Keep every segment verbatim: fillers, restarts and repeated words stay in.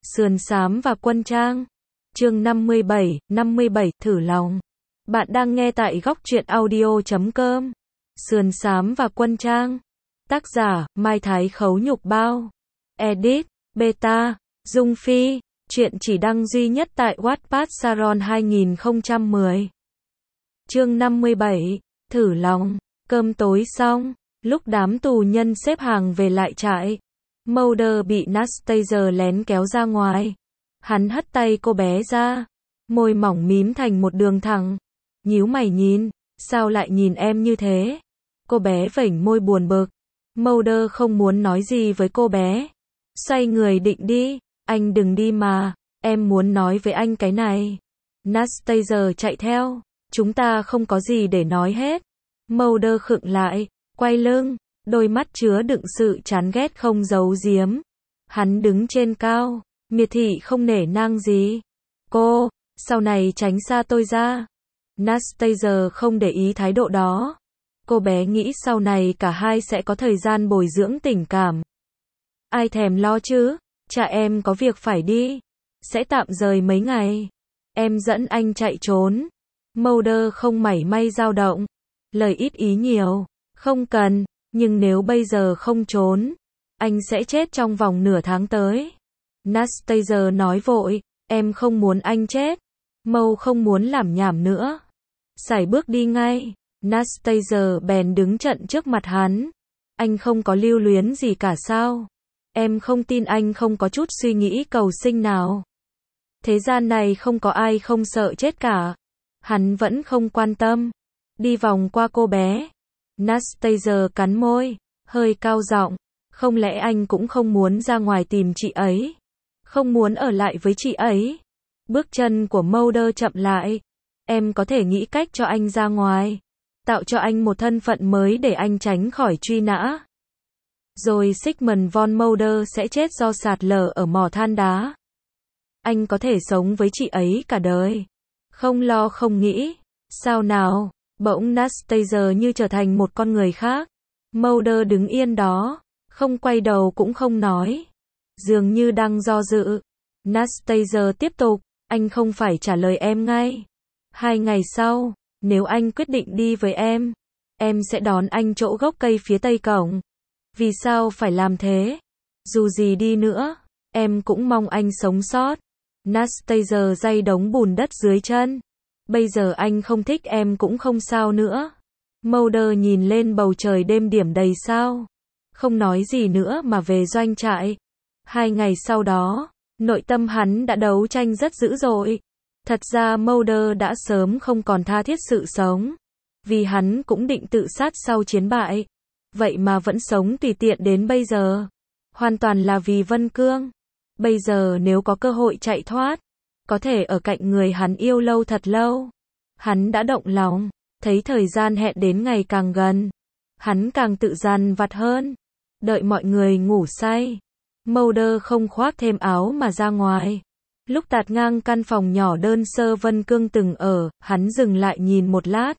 Sườn xám và quân trang. Chương năm mươi bảy, năm mươi bảy, thử lòng. Bạn đang nghe tại góc truyện audio chấm com. Sườn xám và quân trang. Tác giả, Mai Thái Khấu Nhục Bao. Edit, Beta, Dung Phi. Chuyện chỉ đăng duy nhất tại Wattpad Saron hai không một không. Chương năm mươi bảy, thử lòng. Cơm tối xong, lúc đám tù nhân xếp hàng về lại trại, Mulder bị Nastasia lén kéo ra ngoài. Hắn hất tay cô bé ra, môi mỏng mím thành một đường thẳng. Nhíu mày nhìn, sao lại nhìn em như thế? Cô bé vểnh môi buồn bực. Mulder không muốn nói gì với cô bé. Xoay người định đi, anh đừng đi mà, em muốn nói với anh cái này. Nastasia chạy theo, chúng ta không có gì để nói hết. Mulder khựng lại, quay lưng, đôi mắt chứa đựng sự chán ghét không giấu giếm. Hắn đứng trên cao, miệt thị không nể nang gì. Cô, sau này tránh xa tôi ra. Nastasia không để ý thái độ đó. Cô bé nghĩ sau này cả hai sẽ có thời gian bồi dưỡng tình cảm. Ai thèm lo chứ, cha em có việc phải đi, sẽ tạm rời mấy ngày. Em dẫn anh chạy trốn. Mulder không mảy may dao động. Lời ít ý nhiều, không cần, nhưng nếu bây giờ không trốn, anh sẽ chết trong vòng nửa tháng tới. Nastasia nói vội, em không muốn anh chết. Mâu không muốn làm nhảm nữa. Sải bước đi ngay. Nastasia bèn đứng chặn trước mặt hắn. Anh không có lưu luyến gì cả sao? Em không tin anh không có chút suy nghĩ cầu sinh nào. Thế gian này không có ai không sợ chết cả. Hắn vẫn không quan tâm. Đi vòng qua cô bé. Nastasia cắn môi, hơi cao giọng. Không lẽ anh cũng không muốn ra ngoài tìm chị ấy? Không muốn ở lại với chị ấy? Bước chân của Mulder chậm lại. Em có thể nghĩ cách cho anh ra ngoài. Tạo cho anh một thân phận mới để anh tránh khỏi truy nã. Rồi Sigmund von Mulder sẽ chết do sạt lở ở mỏ than đá. Anh có thể sống với chị ấy cả đời. Không lo không nghĩ. Sao nào? Bỗng Nastasia như trở thành một con người khác. Mulder đứng yên đó, không quay đầu cũng không nói. Dường như đang do dự. Nastasia tiếp tục, anh không phải trả lời em ngay. Hai ngày sau, nếu anh quyết định đi với em, em sẽ đón anh chỗ gốc cây phía tây cổng. Vì sao phải làm thế? Dù gì đi nữa, em cũng mong anh sống sót. Nastasia day đống bùn đất dưới chân. Bây giờ anh không thích em cũng không sao nữa. Mulder nhìn lên bầu trời đêm điểm đầy sao. Không nói gì nữa mà về doanh trại. Hai ngày sau đó, nội tâm hắn đã đấu tranh rất dữ dội. Thật ra Mulder đã sớm không còn tha thiết sự sống. Vì hắn cũng định tự sát sau chiến bại. Vậy mà vẫn sống tùy tiện đến bây giờ. Hoàn toàn là vì Vân Cương. Bây giờ nếu có cơ hội chạy thoát, có thể ở cạnh người hắn yêu lâu thật lâu. Hắn đã động lòng, thấy thời gian hẹn đến ngày càng gần. Hắn càng tự dằn vặt hơn. Đợi mọi người ngủ say, Mulder không khoác thêm áo mà ra ngoài. Lúc tạt ngang căn phòng nhỏ đơn sơ Vân Cương từng ở, hắn dừng lại nhìn một lát.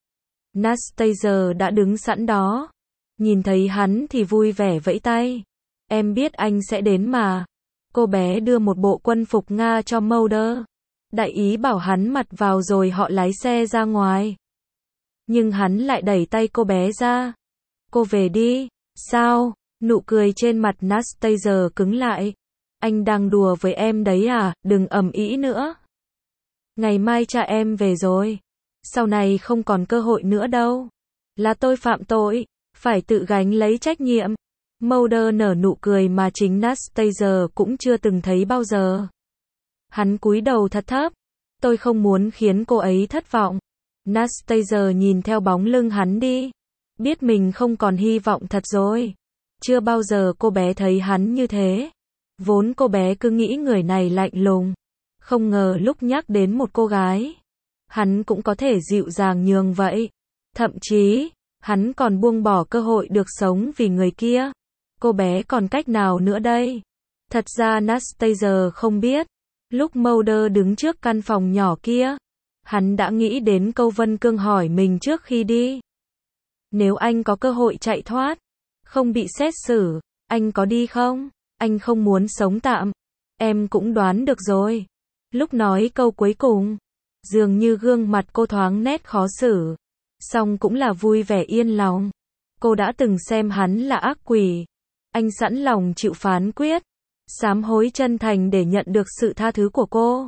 Nastasia đã đứng sẵn đó. Nhìn thấy hắn thì vui vẻ vẫy tay. Em biết anh sẽ đến mà. Cô bé đưa một bộ quân phục Nga cho Mulder. Đại ý bảo hắn mặc vào rồi họ lái xe ra ngoài. Nhưng hắn lại đẩy tay cô bé ra. Cô về đi. Sao? Nụ cười trên mặt Nastasia cứng lại. Anh đang đùa với em đấy à, đừng ầm ĩ nữa. Ngày mai cha em về rồi. Sau này không còn cơ hội nữa đâu. Là tôi phạm tội, phải tự gánh lấy trách nhiệm. Mulder nở nụ cười mà chính Nastasia cũng chưa từng thấy bao giờ. Hắn cúi đầu thật thấp. Tôi không muốn khiến cô ấy thất vọng. Nastasia nhìn theo bóng lưng hắn đi. Biết mình không còn hy vọng thật rồi. Chưa bao giờ cô bé thấy hắn như thế. Vốn cô bé cứ nghĩ người này lạnh lùng. Không ngờ lúc nhắc đến một cô gái, hắn cũng có thể dịu dàng nhường vậy. Thậm chí, hắn còn buông bỏ cơ hội được sống vì người kia. Cô bé còn cách nào nữa đây? Thật ra Nastasia không biết. Lúc Mulder đứng trước căn phòng nhỏ kia, hắn đã nghĩ đến câu Vân Cương hỏi mình trước khi đi. Nếu anh có cơ hội chạy thoát, không bị xét xử, anh có đi không? Anh không muốn sống tạm. Em cũng đoán được rồi. Lúc nói câu cuối cùng, dường như gương mặt cô thoáng nét khó xử, song cũng là vui vẻ yên lòng. Cô đã từng xem hắn là ác quỷ. Anh sẵn lòng chịu phán quyết, sám hối chân thành để nhận được sự tha thứ của cô.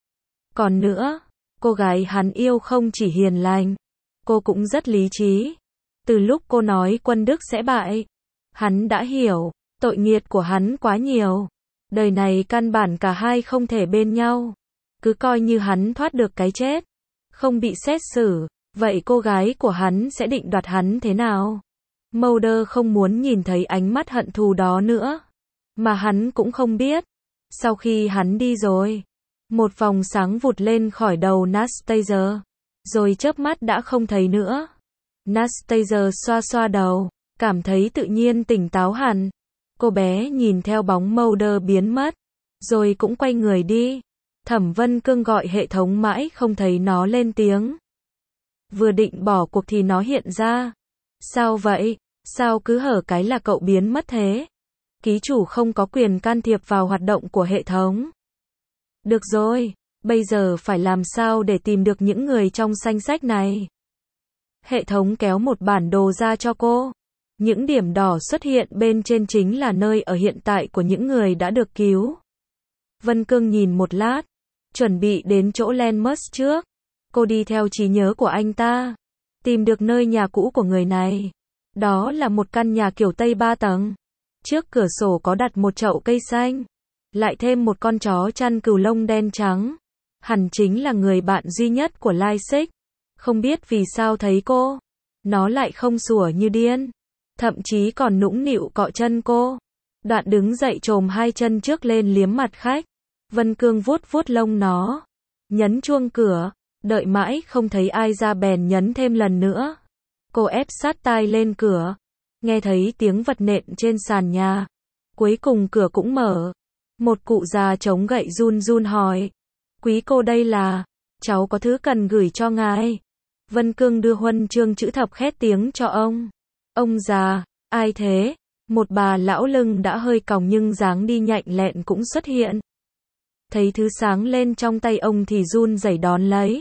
Còn nữa, cô gái hắn yêu không chỉ hiền lành, cô cũng rất lý trí. Từ lúc cô nói quân Đức sẽ bại, hắn đã hiểu, tội nghiệt của hắn quá nhiều. Đời này căn bản cả hai không thể bên nhau. Cứ coi như hắn thoát được cái chết, không bị xét xử, vậy cô gái của hắn sẽ định đoạt hắn thế nào? Mulder không muốn nhìn thấy ánh mắt hận thù đó nữa. Mà hắn cũng không biết. Sau khi hắn đi rồi, một vòng sáng vụt lên khỏi đầu Nastasia, rồi chớp mắt đã không thấy nữa. Nastasia xoa xoa đầu, cảm thấy tự nhiên tỉnh táo hẳn. Cô bé nhìn theo bóng Mulder biến mất, rồi cũng quay người đi. Thẩm Vân Cương gọi hệ thống mãi không thấy nó lên tiếng. Vừa định bỏ cuộc thì nó hiện ra. Sao vậy? Sao cứ hở cái là cậu biến mất thế? Ký chủ không có quyền can thiệp vào hoạt động của hệ thống. Được rồi, bây giờ phải làm sao để tìm được những người trong danh sách này? Hệ thống kéo một bản đồ ra cho cô. Những điểm đỏ xuất hiện bên trên chính là nơi ở hiện tại của những người đã được cứu. Vân Cương nhìn một lát, chuẩn bị đến chỗ Lenmus trước. Cô đi theo trí nhớ của anh ta, tìm được nơi nhà cũ của người này. Đó là một căn nhà kiểu Tây ba tầng. Trước cửa sổ có đặt một chậu cây xanh, lại thêm một con chó chăn cừu lông đen trắng. Hẳn chính là người bạn duy nhất của Lai Xích. Không biết vì sao thấy cô, nó lại không sủa như điên, thậm chí còn nũng nịu cọ chân cô. Đoạn đứng dậy chồm hai chân trước lên liếm mặt khách. Vân Cương vuốt vuốt lông nó, nhấn chuông cửa, đợi mãi không thấy ai ra bèn nhấn thêm lần nữa. Cô ép sát tai lên cửa, nghe thấy tiếng vật nện trên sàn nhà. Cuối cùng cửa cũng mở. Một cụ già chống gậy run run hỏi: Quý cô đây là? Cháu có thứ cần gửi cho ngài. Vân Cương đưa huân chương chữ thập khét tiếng cho ông. Ông già, ai thế? Một bà lão lưng đã hơi còng nhưng dáng đi nhạy lẹn cũng xuất hiện. Thấy thứ sáng lên trong tay ông thì run rẩy đón lấy.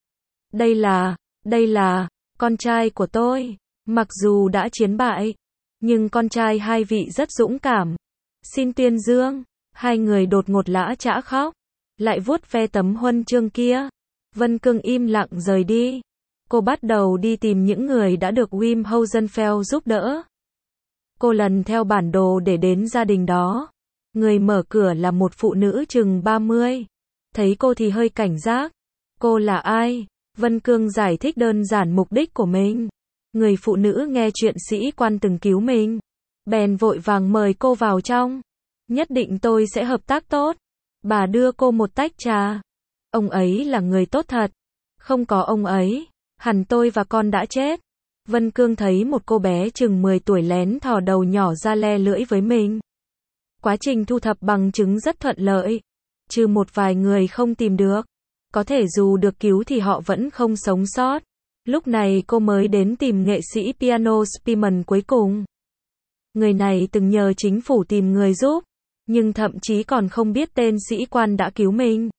Đây là, đây là, con trai của tôi. Mặc dù đã chiến bại, nhưng con trai hai vị rất dũng cảm. Xin tuyên dương. Hai người đột ngột lã chã khóc, lại vuốt ve tấm huân chương kia. Vân Cương im lặng rời đi. Cô bắt đầu đi tìm những người đã được Wim Hosenfeld giúp đỡ. Cô lần theo bản đồ để đến gia đình đó. Người mở cửa là một phụ nữ chừng ba mươi. Thấy cô thì hơi cảnh giác. Cô là ai? Vân Cương giải thích đơn giản mục đích của mình. Người phụ nữ nghe chuyện sĩ quan từng cứu mình, bèn vội vàng mời cô vào trong. Nhất định tôi sẽ hợp tác tốt. Bà đưa cô một tách trà. Ông ấy là người tốt thật. Không có ông ấy, hẳn tôi và con đã chết. Vân Cương thấy một cô bé chừng mười tuổi lén thò đầu nhỏ ra le lưỡi với mình. Quá trình thu thập bằng chứng rất thuận lợi. Trừ một vài người không tìm được. Có thể dù được cứu thì họ vẫn không sống sót. Lúc này cô mới đến tìm nghệ sĩ piano Spearman cuối cùng. Người này từng nhờ chính phủ tìm người giúp, nhưng thậm chí còn không biết tên sĩ quan đã cứu mình.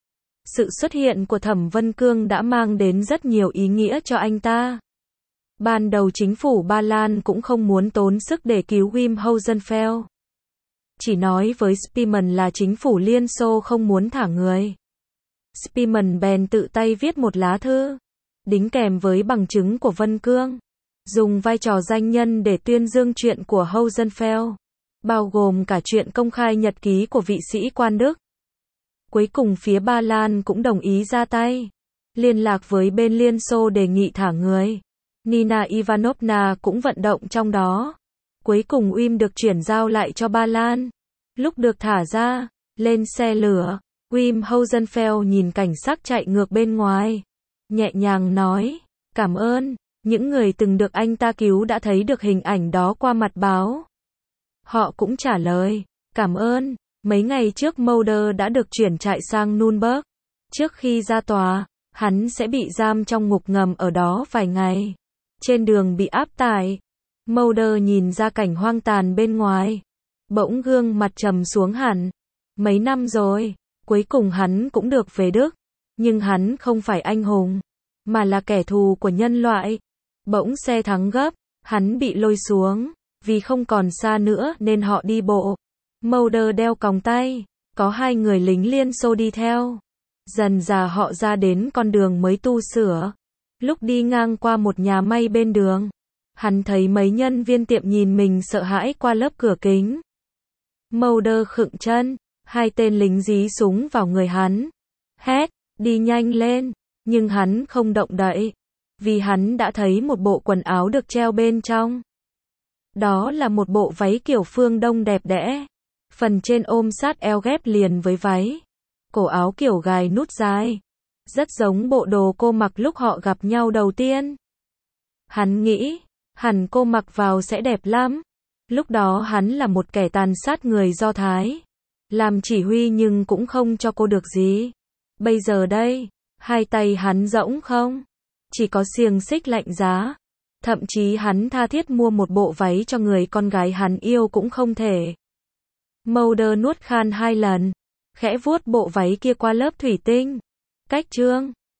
Sự xuất hiện của Thẩm Vân Cương đã mang đến rất nhiều ý nghĩa cho anh ta. Ban đầu chính phủ Ba Lan cũng không muốn tốn sức để cứu Wim Hosenfeld. Chỉ nói với Spearman là chính phủ Liên Xô không muốn thả người. Spearman bèn tự tay viết một lá thư, đính kèm với bằng chứng của Vân Cương, dùng vai trò danh nhân để tuyên dương chuyện của Hosenfeld, bao gồm cả chuyện công khai nhật ký của vị sĩ quan Đức. Cuối cùng phía Ba Lan cũng đồng ý ra tay, liên lạc với bên Liên Xô đề nghị thả người. Nina Ivanovna cũng vận động trong đó. Cuối cùng Wim được chuyển giao lại cho Ba Lan. Lúc được thả ra, lên xe lửa, Wim Hosenfeld nhìn cảnh sắc chạy ngược bên ngoài, nhẹ nhàng nói, cảm ơn. Những người từng được anh ta cứu đã thấy được hình ảnh đó qua mặt báo. Họ cũng trả lời, cảm ơn. Mấy ngày trước Mulder đã được chuyển trại sang Nürnberg. Trước khi ra tòa, hắn sẽ bị giam trong ngục ngầm ở đó vài ngày. Trên đường bị áp tải, Mulder nhìn ra cảnh hoang tàn bên ngoài, bỗng gương mặt trầm xuống hẳn. Mấy năm rồi, cuối cùng hắn cũng được về Đức. Nhưng hắn không phải anh hùng, mà là kẻ thù của nhân loại. Bỗng xe thắng gấp, hắn bị lôi xuống. Vì không còn xa nữa nên họ đi bộ. Mulder đeo còng tay. Có hai người lính Liên Xô đi theo. Dần dà họ ra đến con đường mới tu sửa. Lúc đi ngang qua một nhà may bên đường, hắn thấy mấy nhân viên tiệm nhìn mình sợ hãi qua lớp cửa kính. Mulder khựng chân, hai tên lính dí súng vào người hắn. Hét, đi nhanh lên, nhưng hắn không động đậy, vì hắn đã thấy một bộ quần áo được treo bên trong. Đó là một bộ váy kiểu phương Đông đẹp đẽ. Phần trên ôm sát eo ghép liền với váy. Cổ áo kiểu gài nút dài. Rất giống bộ đồ cô mặc lúc họ gặp nhau đầu tiên. Hắn nghĩ, hẳn cô mặc vào sẽ đẹp lắm. Lúc đó hắn là một kẻ tàn sát người Do Thái. Làm chỉ huy nhưng cũng không cho cô được gì. Bây giờ đây, hai tay hắn rỗng không? Chỉ có xiềng xích lạnh giá. Thậm chí hắn tha thiết mua một bộ váy cho người con gái hắn yêu cũng không thể. Mulder nuốt khan hai lần, khẽ vuốt bộ váy kia qua lớp thủy tinh. Cách chương